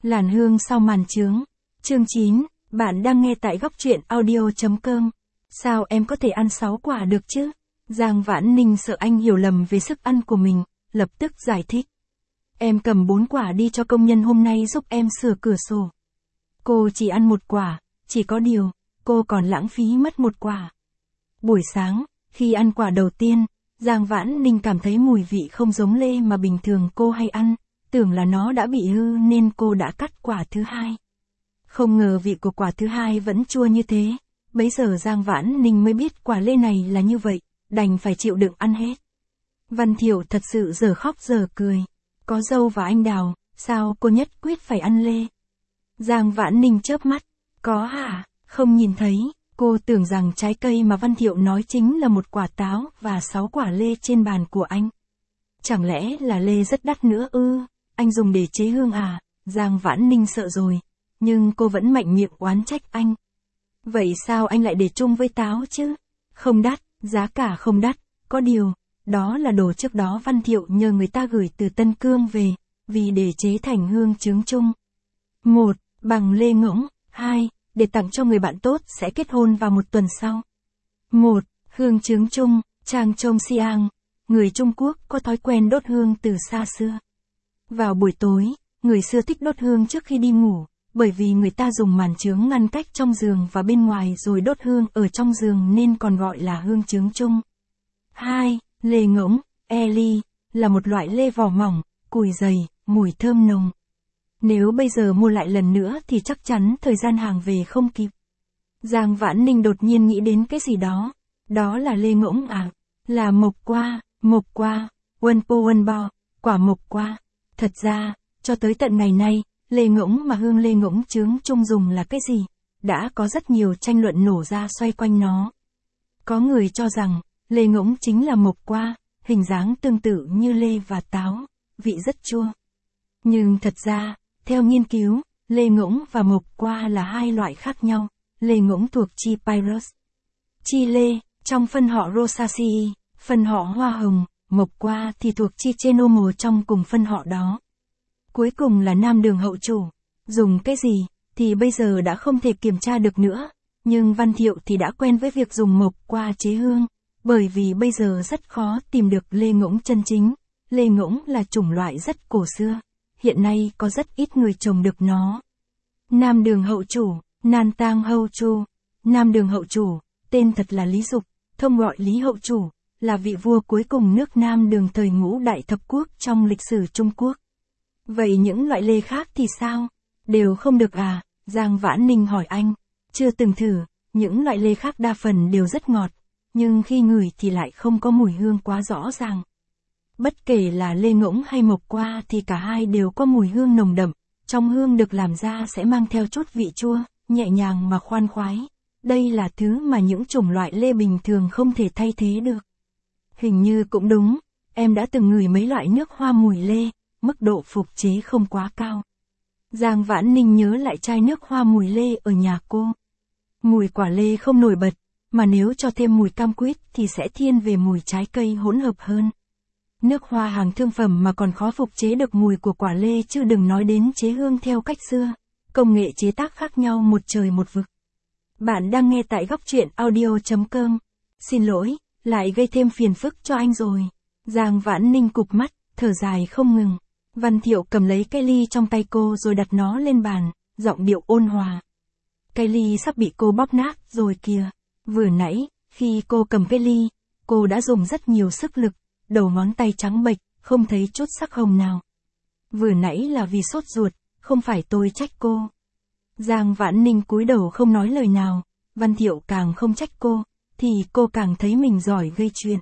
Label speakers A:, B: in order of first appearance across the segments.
A: Làn hương sau màn trướng. Chương 9, bạn đang nghe tại góc truyện audio.com. Sao em có thể ăn 6 quả được chứ? Giang Vãn Ninh sợ anh hiểu lầm về sức ăn của mình, lập tức giải thích. Em cầm 4 quả đi cho công nhân hôm nay giúp em sửa cửa sổ. Cô chỉ ăn 1 quả, chỉ có điều, cô còn lãng phí mất 1 quả. Buổi sáng, khi ăn quả đầu tiên, Giang Vãn Ninh cảm thấy mùi vị không giống lê mà bình thường cô hay ăn, tưởng là nó đã bị hư nên cô đã cắt quả thứ hai. Không ngờ vị của quả thứ hai vẫn chua như thế, bấy giờ Giang Vãn Ninh mới biết quả lê này là như vậy, đành phải chịu đựng ăn hết. Văn Thiệu thật sự giờ khóc giờ cười. Có dâu và anh Đào, sao cô nhất quyết phải ăn lê? Giang Vãn Ninh chớp mắt. Có hả? Không nhìn thấy. Cô tưởng rằng trái cây mà Văn Thiệu nói chính là 1 quả táo và 6 quả lê trên bàn của anh. Chẳng lẽ là lê rất đắt nữa ư? Anh dùng để chế hương à? Giang Vãn Ninh sợ rồi. Nhưng cô vẫn mạnh miệng oán trách anh. Vậy sao anh lại để chung với táo chứ? Không đắt, giá cả không đắt. Có điều, đó là đồ trước đó Văn Thiệu nhờ người ta gửi từ Tân Cương về, vì để chế thành hương trướng chung. 1. Bằng lê ngỗng. 2. Để tặng cho người bạn tốt sẽ kết hôn vào 1 tuần sau. 1. Hương trướng chung, Trang Trông Siang. Người Trung Quốc có thói quen đốt hương từ xa xưa. Vào buổi tối, người xưa thích đốt hương trước khi đi ngủ, bởi vì người ta dùng màn trướng ngăn cách trong giường và bên ngoài rồi đốt hương ở trong giường nên còn gọi là hương trướng chung. 2. Lê ngỗng, Eli, là một loại lê vỏ mỏng, cùi dày, mùi thơm nồng. Nếu bây giờ mua lại lần nữa thì chắc chắn thời gian hàng về không kịp. Giang Vãn Ninh đột nhiên nghĩ đến cái gì đó. Đó là lê ngỗng à? Là mộc qua, Wonpo, quả mộc qua. Thật ra, cho tới tận ngày nay, lê ngỗng mà hương lê ngỗng trướng chung dùng là cái gì? Đã có rất nhiều tranh luận nổ ra xoay quanh nó. Có người cho rằng, lê ngỗng chính là mộc qua, hình dáng tương tự như lê và táo, vị rất chua. Nhưng thật ra, theo nghiên cứu, lê ngỗng và mộc qua là 2 loại khác nhau. Lê ngỗng thuộc chi Pyrus, chi lê, trong phân họ Rosaceae, phân họ hoa hồng, mộc qua thì thuộc chi Chenomo trong cùng phân họ đó. Cuối cùng là Nam Đường hậu chủ. Dùng cái gì, thì bây giờ đã không thể kiểm tra được nữa, nhưng Văn Thiệu thì đã quen với việc dùng mộc qua chế hương. Bởi vì bây giờ rất khó tìm được lê ngỗng chân chính. Lê ngỗng là chủng loại rất cổ xưa. Hiện nay có rất ít người trồng được nó. Nam Đường hậu chủ, Nan Tang Hậu Chu. Nam Đường hậu chủ, tên thật là Lý Dục, thông gọi Lý hậu chủ, là vị vua cuối cùng nước Nam Đường thời Ngũ Đại Thập Quốc trong lịch sử Trung Quốc. Vậy những loại lê khác thì sao? Đều không được à? Giang Vãn Ninh hỏi anh. Chưa từng thử, những loại lê khác đa phần đều rất ngọt. Nhưng khi ngửi thì lại không có mùi hương quá rõ ràng. Bất kể là lê ngỗng hay mộc qua thì cả hai đều có mùi hương nồng đậm, trong hương được làm ra sẽ mang theo chút vị chua, nhẹ nhàng mà khoan khoái. Đây là thứ mà những chủng loại lê bình thường không thể thay thế được. Hình như cũng đúng, em đã từng ngửi mấy loại nước hoa mùi lê, mức độ phục chế không quá cao. Giang Vãn Ninh nhớ lại chai nước hoa mùi lê ở nhà cô. Mùi quả lê không nổi bật, mà nếu cho thêm mùi cam quýt thì sẽ thiên về mùi trái cây hỗn hợp hơn. Nước hoa hàng thương phẩm mà còn khó phục chế được mùi của quả lê chứ đừng nói đến chế hương theo cách xưa. Công nghệ chế tác khác nhau một trời một vực. Bạn đang nghe tại góc truyện audio.com. Xin lỗi, lại gây thêm phiền phức cho anh rồi. Giang Vãn Ninh cụp mắt, thở dài không ngừng. Văn Thiệu cầm lấy cái ly trong tay cô rồi đặt nó lên bàn, giọng điệu ôn hòa. Cái ly sắp bị cô bóp nát rồi kìa. Vừa nãy, khi cô cầm cái ly, cô đã dùng rất nhiều sức lực, đầu ngón tay trắng bệch, không thấy chút sắc hồng nào. Vừa nãy là vì sốt ruột, không phải tôi trách cô. Giang Vãn Ninh cúi đầu không nói lời nào, Văn Thiệu càng không trách cô, thì cô càng thấy mình giỏi gây chuyện.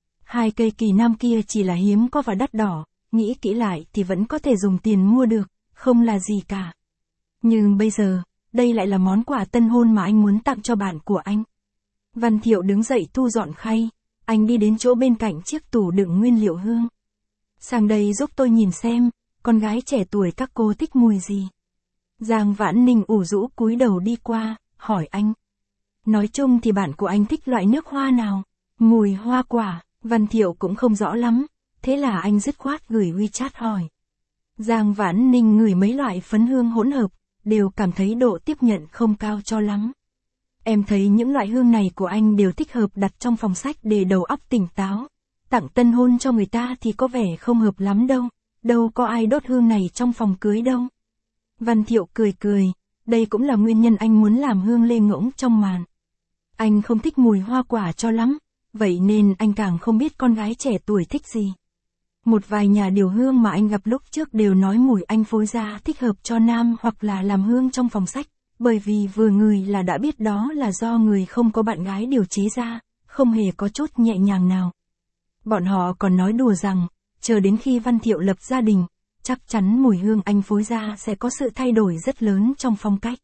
A: 2 cây kỳ nam kia chỉ là hiếm có và đắt đỏ, nghĩ kỹ lại thì vẫn có thể dùng tiền mua được, không là gì cả. Nhưng bây giờ, đây lại là món quà tân hôn mà anh muốn tặng cho bạn của anh. Văn Thiệu đứng dậy thu dọn khay, anh đi đến chỗ bên cạnh chiếc tủ đựng nguyên liệu hương. Sang đây giúp tôi nhìn xem, con gái trẻ tuổi các cô thích mùi gì. Giang Vãn Ninh ủ rũ cúi đầu đi qua, hỏi anh. Nói chung thì bạn của anh thích loại nước hoa nào? Mùi hoa quả, Văn Thiệu cũng không rõ lắm, thế là anh dứt khoát gửi WeChat hỏi. Giang Vãn Ninh ngửi mấy loại phấn hương hỗn hợp, đều cảm thấy độ tiếp nhận không cao cho lắm. Em thấy những loại hương này của anh đều thích hợp đặt trong phòng sách để đầu óc tỉnh táo. Tặng tân hôn cho người ta thì có vẻ không hợp lắm đâu. Đâu có ai đốt hương này trong phòng cưới đâu. Văn Thiệu cười cười, đây cũng là nguyên nhân anh muốn làm hương lê ngỗng trong màn. Anh không thích mùi hoa quả cho lắm, vậy nên anh càng không biết con gái trẻ tuổi thích gì. Một vài nhà điều hương mà anh gặp lúc trước đều nói mùi anh phối ra thích hợp cho nam hoặc là làm hương trong phòng sách, bởi vì vừa ngửi là đã biết đó là do người không có bạn gái điều chế ra, không hề có chút nhẹ nhàng nào. Bọn họ còn nói đùa rằng, chờ đến khi Văn Thiệu lập gia đình, chắc chắn mùi hương anh phối ra sẽ có sự thay đổi rất lớn trong phong cách.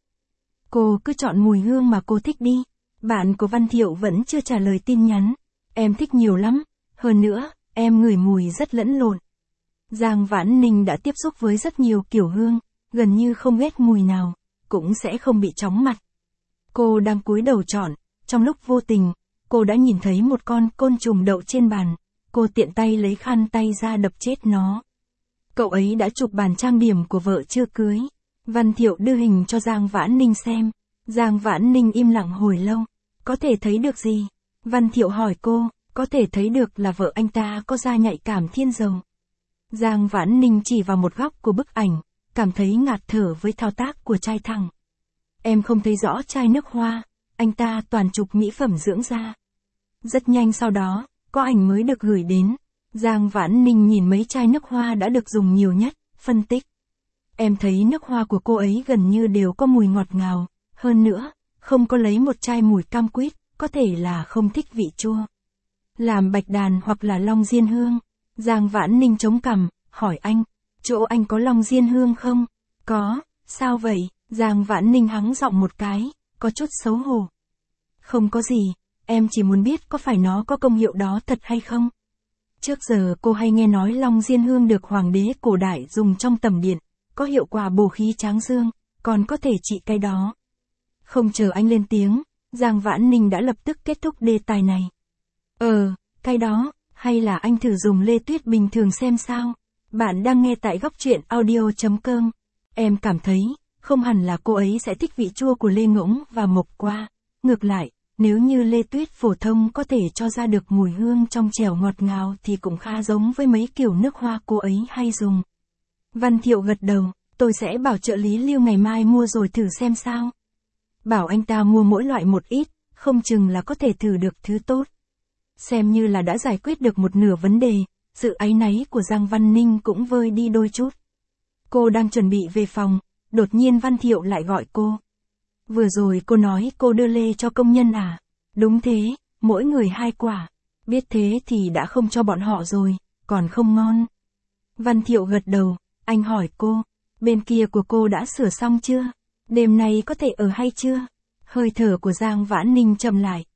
A: Cô cứ chọn mùi hương mà cô thích đi. Bạn của Văn Thiệu vẫn chưa trả lời tin nhắn. Em thích nhiều lắm, hơn nữa, em ngửi mùi rất lẫn lộn. Giang Vãn Ninh đã tiếp xúc với rất nhiều kiểu hương, gần như không ghét mùi nào, cũng sẽ không bị chóng mặt. Cô đang cúi đầu chọn, trong lúc vô tình, cô đã nhìn thấy một con côn trùng đậu trên bàn, cô tiện tay lấy khăn tay ra đập chết nó. Cậu ấy đã chụp bàn trang điểm của vợ chưa cưới. Văn Thiệu đưa hình cho Giang Vãn Ninh xem. Giang Vãn Ninh im lặng hồi lâu. Có thể thấy được gì? Văn Thiệu hỏi cô, có thể thấy được là vợ anh ta có da nhạy cảm thiên dầu. Giang Vãn Ninh chỉ vào một góc của bức ảnh, cảm thấy ngạt thở với thao tác của trai thẳng. Em không thấy rõ chai nước hoa, anh ta toàn chụp mỹ phẩm dưỡng da. Rất nhanh sau đó, có ảnh mới được gửi đến. Giang Vãn Ninh nhìn mấy chai nước hoa đã được dùng nhiều nhất, phân tích. Em thấy nước hoa của cô ấy gần như đều có mùi ngọt ngào, hơn nữa, không có lấy một chai mùi cam quýt, có thể là không thích vị chua. Làm bạch đàn hoặc là long diên hương. Giang Vãn Ninh chống cằm, hỏi anh, chỗ anh có long diên hương không? Có, sao vậy? Giang Vãn Ninh hắng giọng một cái, có chút xấu hổ. Không có gì, em chỉ muốn biết có phải nó có công hiệu đó thật hay không? Trước giờ cô hay nghe nói long diên hương được hoàng đế cổ đại dùng trong tầm điện, có hiệu quả bổ khí tráng dương, còn có thể trị cái đó. Không chờ anh lên tiếng, Giang Vãn Ninh đã lập tức kết thúc đề tài này. Cái đó, hay là anh thử dùng lê tuyết bình thường xem sao? Bạn đang nghe tại góc truyện audio.com. Em cảm thấy, không hẳn là cô ấy sẽ thích vị chua của lê ngỗng và mộc qua. Ngược lại, nếu như lê tuyết phổ thông có thể cho ra được mùi hương trong trẻo ngọt ngào thì cũng khá giống với mấy kiểu nước hoa cô ấy hay dùng. Văn Thiệu gật đầu, tôi sẽ bảo trợ lý Lưu ngày mai mua rồi thử xem sao. Bảo anh ta mua mỗi loại một ít, không chừng là có thể thử được thứ tốt. Xem như là đã giải quyết được một nửa vấn đề, sự áy náy của Giang Vãn Ninh cũng vơi đi đôi chút. Cô đang chuẩn bị về phòng, đột nhiên Văn Thiệu lại gọi cô. Vừa rồi cô nói cô đưa lê cho công nhân à? Đúng thế, mỗi người 2 quả. Biết thế thì đã không cho bọn họ rồi, còn không ngon. Văn Thiệu gật đầu, anh hỏi cô, bên kia của cô đã sửa xong chưa? Đêm nay có thể ở hay chưa? Hơi thở của Giang Vãn Ninh chậm lại.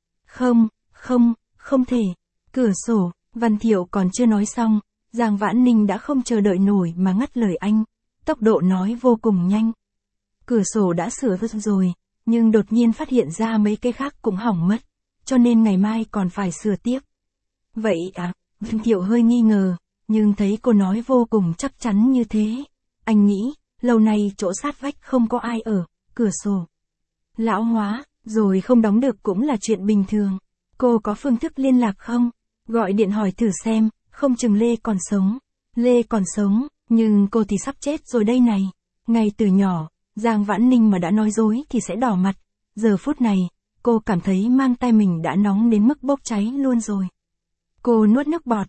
A: Không thể. Cửa sổ, Văn Thiệu còn chưa nói xong, Giang Vãn Ninh đã không chờ đợi nổi mà ngắt lời anh. Tốc độ nói vô cùng nhanh. Cửa sổ đã sửa rồi, nhưng đột nhiên phát hiện ra mấy cái khác cũng hỏng mất, cho nên ngày mai còn phải sửa tiếp. Vậy à? Văn Thiệu hơi nghi ngờ, nhưng thấy cô nói vô cùng chắc chắn như thế. Anh nghĩ, lâu nay chỗ sát vách không có ai ở, cửa sổ lão hóa, rồi không đóng được cũng là chuyện bình thường. Cô có phương thức liên lạc không? Gọi điện hỏi thử xem, không chừng Lê còn sống. Lê còn sống, nhưng cô thì sắp chết rồi đây này. Ngay từ nhỏ, Giang Vãn Ninh mà đã nói dối thì sẽ đỏ mặt. Giờ phút này, cô cảm thấy mang tay mình đã nóng đến mức bốc cháy luôn rồi. Cô nuốt nước bọt,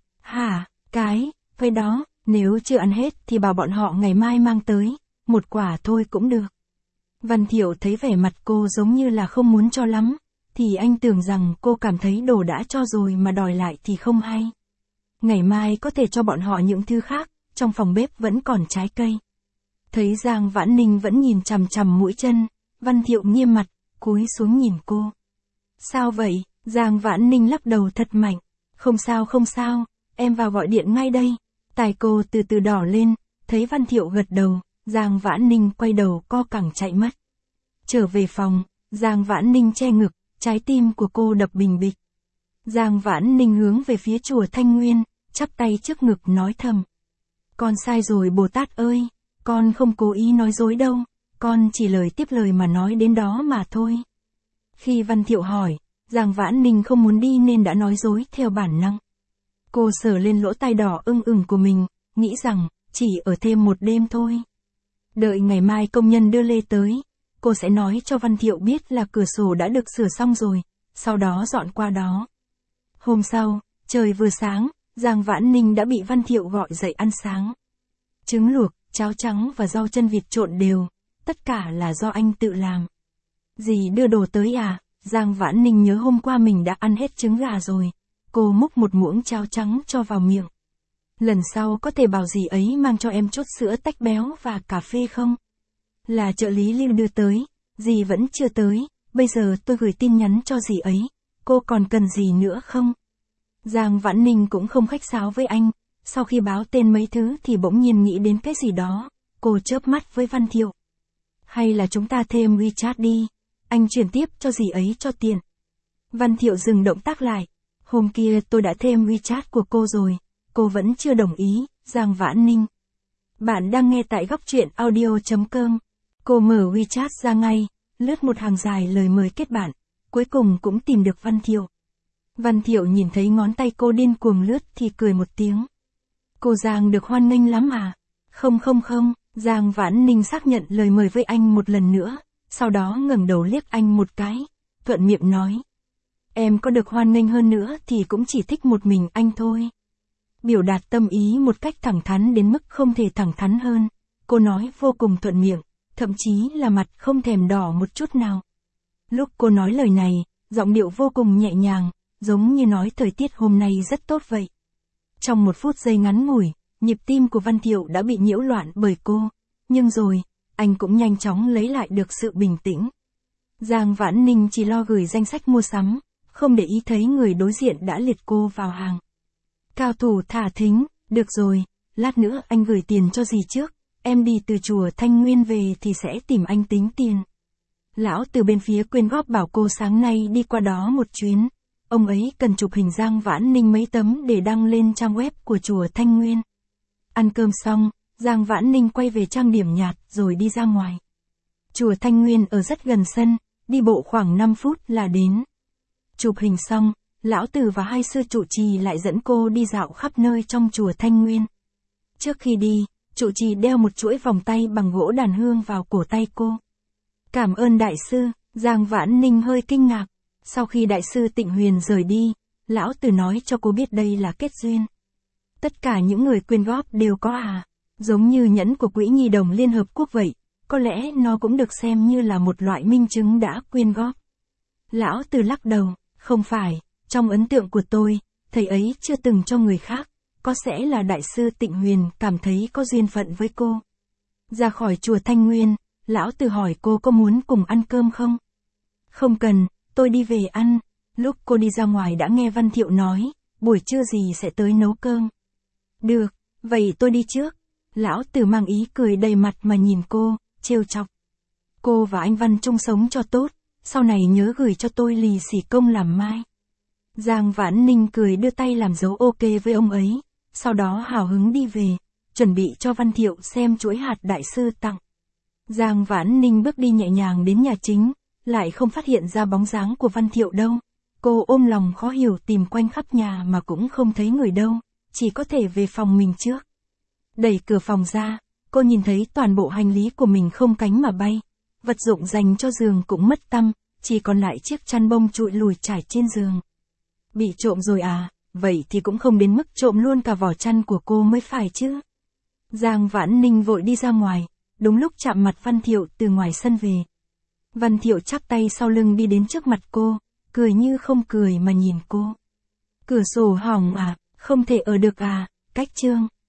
A: cái đó, nếu chưa ăn hết thì bảo bọn họ ngày mai mang tới, 1 quả thôi cũng được. Văn Thiệu thấy vẻ mặt cô giống như là không muốn cho lắm, thì anh tưởng rằng cô cảm thấy đồ đã cho rồi mà đòi lại thì không hay. Ngày mai có thể cho bọn họ những thứ khác, trong phòng bếp vẫn còn trái cây. Thấy Giang Vãn Ninh vẫn nhìn chằm chằm mũi chân, Văn Thiệu nghiêm mặt, cúi xuống nhìn cô. Sao vậy? Giang Vãn Ninh lắc đầu thật mạnh. Không sao, em vào gọi điện ngay đây. Tai cô từ từ đỏ lên, thấy Văn Thiệu gật đầu, Giang Vãn Ninh quay đầu co cẳng chạy mất. Trở về phòng, Giang Vãn Ninh che ngực, trái tim của cô đập bình bịch. Giang Vãn Ninh hướng về phía chùa Thanh Nguyên, chắp tay trước ngực nói thầm. Con sai rồi Bồ Tát ơi, con không cố ý nói dối đâu, con chỉ lời tiếp lời mà nói đến đó mà thôi. Khi Văn Thiệu hỏi, Giang Vãn Ninh không muốn đi nên đã nói dối theo bản năng. Cô sờ lên lỗ tai đỏ ửng ửng của mình, nghĩ rằng, chỉ ở thêm một đêm thôi. Đợi ngày mai công nhân đưa lê tới, cô sẽ nói cho Văn Thiệu biết là cửa sổ đã được sửa xong rồi, sau đó dọn qua đó. Hôm sau, trời vừa sáng, Giang Vãn Ninh đã bị Văn Thiệu gọi dậy ăn sáng. Trứng luộc, cháo trắng và rau chân vịt trộn đều, tất cả là do anh tự làm. Dì đưa đồ tới à? Giang Vãn Ninh nhớ hôm qua mình đã ăn hết trứng gà rồi. Cô múc một muỗng cháo trắng cho vào miệng. Lần sau có thể bảo dì ấy mang cho em chút sữa tách béo và cà phê không? Là trợ lý Lưu đưa tới, dì vẫn chưa tới, bây giờ tôi gửi tin nhắn cho dì ấy, cô còn cần gì nữa không? Giang Vãn Ninh cũng không khách sáo với anh, sau khi báo tên mấy thứ thì bỗng nhiên nghĩ đến cái gì đó, cô chớp mắt với Văn Thiệu. Hay là chúng ta thêm WeChat đi, anh chuyển tiếp cho dì ấy cho tiện. Văn Thiệu dừng động tác lại, hôm kia tôi đã thêm WeChat của cô rồi, cô vẫn chưa đồng ý, Giang Vãn Ninh. Bạn đang nghe tại góc truyện audio.com. Cô mở WeChat ra ngay, lướt một hàng dài lời mời kết bạn, cuối cùng cũng tìm được Văn Thiệu. Văn Thiệu nhìn thấy ngón tay cô điên cuồng lướt thì cười một tiếng. Cô Giang được hoan nghênh lắm à? Không, Giang Vãn Ninh xác nhận lời mời với anh một lần nữa, sau đó ngẩng đầu liếc anh một cái, thuận miệng nói. Em có được hoan nghênh hơn nữa thì cũng chỉ thích một mình anh thôi. Biểu đạt tâm ý một cách thẳng thắn đến mức không thể thẳng thắn hơn, cô nói vô cùng thuận miệng, thậm chí là mặt không thèm đỏ một chút nào. Lúc cô nói lời này, giọng điệu vô cùng nhẹ nhàng, giống như nói thời tiết hôm nay rất tốt vậy. Trong một phút giây ngắn ngủi, nhịp tim của Văn Thiệu đã bị nhiễu loạn bởi cô, nhưng rồi, anh cũng nhanh chóng lấy lại được sự bình tĩnh. Giang Vãn Ninh chỉ lo gửi danh sách mua sắm, không để ý thấy người đối diện đã liệt cô vào hàng. Cao thủ thả thính, được rồi, lát nữa anh gửi tiền cho dì trước, em đi từ chùa Thanh Nguyên về thì sẽ tìm anh tính tiền. Lão từ bên phía quyên góp bảo cô sáng nay đi qua đó một chuyến, ông ấy cần chụp hình Giang Vãn Ninh mấy tấm để đăng lên trang web của chùa Thanh Nguyên. Ăn cơm xong, Giang Vãn Ninh quay về trang điểm nhạt rồi đi ra ngoài. Chùa Thanh Nguyên ở rất gần sân, đi bộ khoảng 5 phút là đến. Chụp hình xong, lão tử và hai sư trụ trì lại dẫn cô đi dạo khắp nơi trong chùa Thanh Nguyên. Trước khi đi, trụ trì đeo một chuỗi vòng tay bằng gỗ đàn hương vào cổ tay cô. Cảm ơn đại sư, Giang Vãn Ninh hơi kinh ngạc. Sau khi đại sư Tịnh Huyền rời đi, lão tử nói cho cô biết đây là kết duyên. Tất cả những người quyên góp đều có à, giống như nhẫn của Quỹ Nhi đồng Liên Hợp Quốc vậy, có lẽ nó cũng được xem như là một loại minh chứng đã quyên góp. Lão tử lắc đầu, không phải, trong ấn tượng của tôi, thầy ấy chưa từng cho người khác, có sẽ là đại sư Tịnh Huyền cảm thấy có duyên phận với cô. Ra khỏi chùa Thanh Nguyên, lão tử hỏi cô có muốn cùng ăn cơm không? Không cần, tôi đi về ăn. Lúc cô đi ra ngoài đã nghe Văn Thiệu nói, buổi trưa gì sẽ tới nấu cơm. Được, vậy tôi đi trước. Lão tử mang ý cười đầy mặt mà nhìn cô, trêu chọc. Cô và anh Văn chung sống cho tốt, sau này nhớ gửi cho tôi lì xì công làm mai. Giang Vãn Ninh cười đưa tay làm dấu ok với ông ấy, sau đó hào hứng đi về, chuẩn bị cho Văn Thiệu xem chuỗi hạt đại sư tặng. Giang Vãn Ninh bước đi nhẹ nhàng đến nhà chính, lại không phát hiện ra bóng dáng của Văn Thiệu đâu. Cô ôm lòng khó hiểu tìm quanh khắp nhà mà cũng không thấy người đâu, chỉ có thể về phòng mình trước. Đẩy cửa phòng ra, cô nhìn thấy toàn bộ hành lý của mình không cánh mà bay. Vật dụng dành cho giường cũng mất tăm, chỉ còn lại chiếc chăn bông trụi lùi trải trên giường. Bị trộm rồi à, vậy thì cũng không đến mức trộm luôn cả vỏ chăn của cô mới phải chứ. Giang Vãn Ninh vội đi ra ngoài, đúng lúc chạm mặt Văn Thiệu từ ngoài sân về. Văn Thiệu chắp tay sau lưng đi đến trước mặt cô, cười như không cười mà nhìn cô. Cửa sổ hỏng à, không thể ở được à, cách chương.